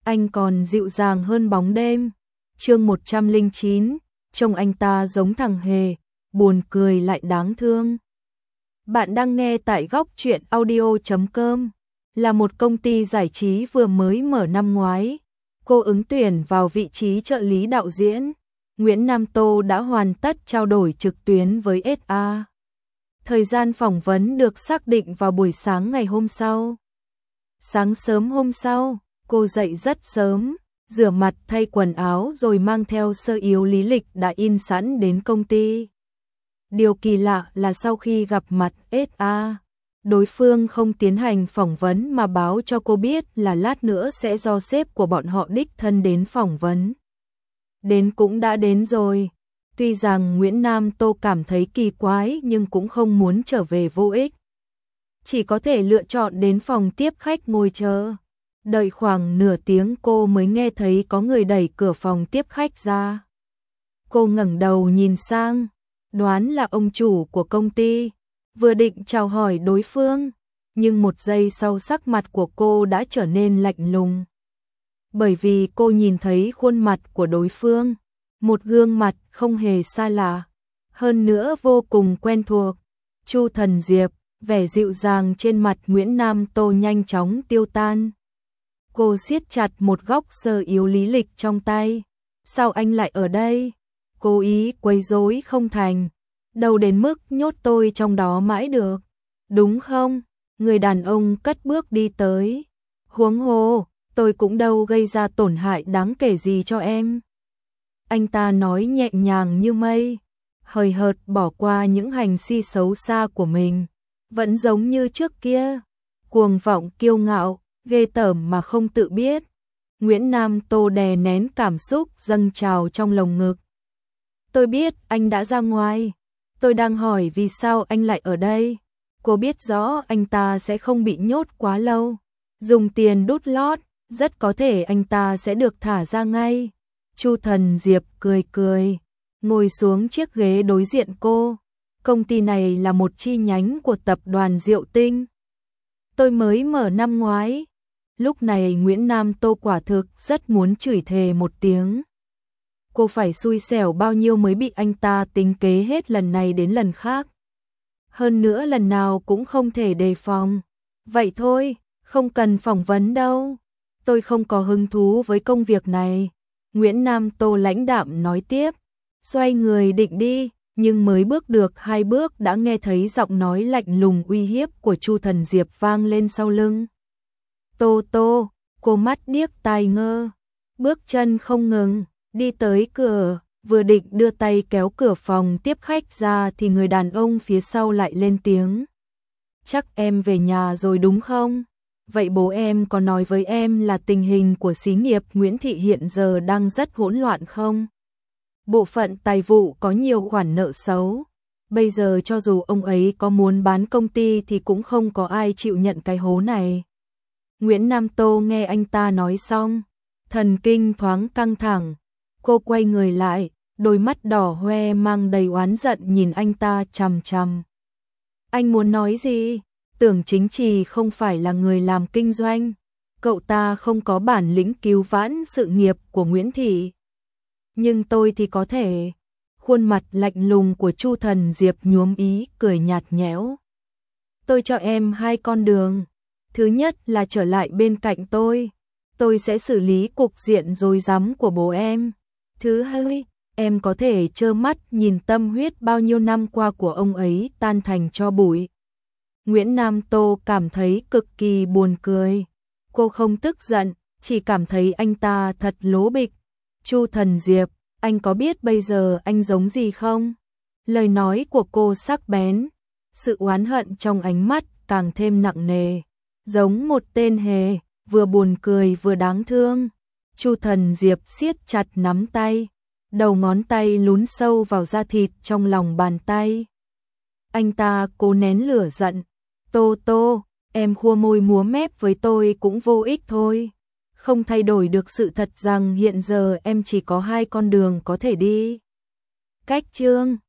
anh còn dịu dàng hơn bóng đêm. Chương 109, trông anh ta giống thằng hề, buồn cười lại đáng thương. Bạn đang nghe tại góc truyện audio.com, là một công ty giải trí vừa mới mở năm ngoái. Cô ứng tuyển vào vị trí trợ lý đạo diễn. Nguyễn Nam Tô đã hoàn tất trao đổi trực tuyến với SA. Thời gian phỏng vấn được xác định vào buổi sáng ngày hôm sau. Sáng sớm hôm sau, cô dậy rất sớm, rửa mặt thay quần áo rồi mang theo sơ yếu lý lịch đã in sẵn đến công ty. Điều kỳ lạ là sau khi gặp mặt SA, đối phương không tiến hành phỏng vấn mà báo cho cô biết là lát nữa sẽ do sếp của bọn họ đích thân đến phỏng vấn. Đến cũng đã đến rồi. Tuy rằng Nguyễn Nam Tô cảm thấy kỳ quái nhưng cũng không muốn trở về vô ích. Chỉ có thể lựa chọn đến phòng tiếp khách ngồi chờ. Đợi khoảng nửa tiếng cô mới nghe thấy có người đẩy cửa phòng tiếp khách ra. Cô ngẩng đầu nhìn sang, đoán là ông chủ của công ty, vừa định chào hỏi đối phương, nhưng một giây sau sắc mặt của cô đã trở nên lạnh lùng. Bởi vì cô nhìn thấy khuôn mặt của đối phương, một gương mặt không hề xa lạ, hơn nữa vô cùng quen thuộc. Chu Thần Diệp, vẻ dịu dàng trên mặt Nguyễn Nam Tô nhanh chóng tiêu tan. Cô siết chặt một góc sơ yếu lý lịch trong tay. Sao anh lại ở đây? Cố ý quấy rối không thành. Đâu đến mức nhốt tôi trong đó mãi được. Đúng không? Người đàn ông cất bước đi tới. Huống hồ, tôi cũng đâu gây ra tổn hại đáng kể gì cho em. Anh ta nói nhẹ nhàng như mây, hời hợt bỏ qua những hành si xấu xa của mình. Vẫn giống như trước kia, cuồng vọng kiêu ngạo, ghê tởm mà không tự biết. Nguyễn Nam Tô đè nén cảm xúc dâng trào trong lồng ngực. Tôi biết anh đã ra ngoài. Tôi đang hỏi vì sao anh lại ở đây. Cô biết rõ anh ta sẽ không bị nhốt quá lâu. Dùng tiền đút lót, rất có thể anh ta sẽ được thả ra ngay. Chu Thần Diệp cười cười, ngồi xuống chiếc ghế đối diện cô. Công ty này là một chi nhánh của tập đoàn Diệu Tinh. Tôi mới mở năm ngoái. Lúc này Nguyễn Nam Tô quả thực rất muốn chửi thề một tiếng. Cô phải xui xẻo bao nhiêu mới bị anh ta tính kế hết lần này đến lần khác. Hơn nữa lần nào cũng không thể đề phòng. Vậy thôi, không cần phỏng vấn đâu. Tôi không có hứng thú với công việc này. Nguyễn Nam Tô lãnh đạm nói tiếp. Xoay người định đi, nhưng mới bước được 2 bước đã nghe thấy giọng nói lạnh lùng uy hiếp của Chu Thần Diệp vang lên sau lưng. Tô Tô, cô mắt điếc tai ngơ, bước chân không ngừng, đi tới cửa, vừa định đưa tay kéo cửa phòng tiếp khách ra thì người đàn ông phía sau lại lên tiếng. Chắc em về nhà rồi đúng không? Vậy bố em có nói với em là tình hình của xí nghiệp Nguyễn Thị hiện giờ đang rất hỗn loạn không? Bộ phận tài vụ có nhiều khoản nợ xấu. Bây giờ cho dù ông ấy có muốn bán công ty thì cũng không có ai chịu nhận cái hố này. Nguyễn Nam Tô nghe anh ta nói xong, thần kinh thoáng căng thẳng. Cô quay người lại, đôi mắt đỏ hoe mang đầy oán giận nhìn anh ta chằm chằm. Anh muốn nói gì? Tưởng Chính Trì không phải là người làm kinh doanh. Cậu ta không có bản lĩnh cứu vãn sự nghiệp của Nguyễn Thị. Nhưng tôi thì có thể. Khuôn mặt lạnh lùng của Chu Thần Diệp nhuốm ý cười nhạt nhẽo. Tôi cho em 2 con đường. Thứ nhất là trở lại bên cạnh tôi. Tôi sẽ xử lý cục diện rối rắm của bố em. Thứ hai, em có thể trơ mắt nhìn tâm huyết bao nhiêu năm qua của ông ấy tan thành tro bụi. Nguyễn Nam Tô cảm thấy cực kỳ buồn cười. Cô không tức giận, chỉ cảm thấy anh ta thật lố bịch. Chu Thần Diệp, anh có biết bây giờ anh giống gì không? Lời nói của cô sắc bén, sự oán hận trong ánh mắt càng thêm nặng nề, giống một tên hề, vừa buồn cười vừa đáng thương. Chu Thần Diệp siết chặt nắm tay, đầu ngón tay lún sâu vào da thịt trong lòng bàn tay. Anh ta cố nén lửa giận. Tô Tô, em khua môi múa mép với tôi cũng vô ích thôi. Không thay đổi được sự thật rằng hiện giờ em chỉ có 2 con đường có thể đi. Cách chương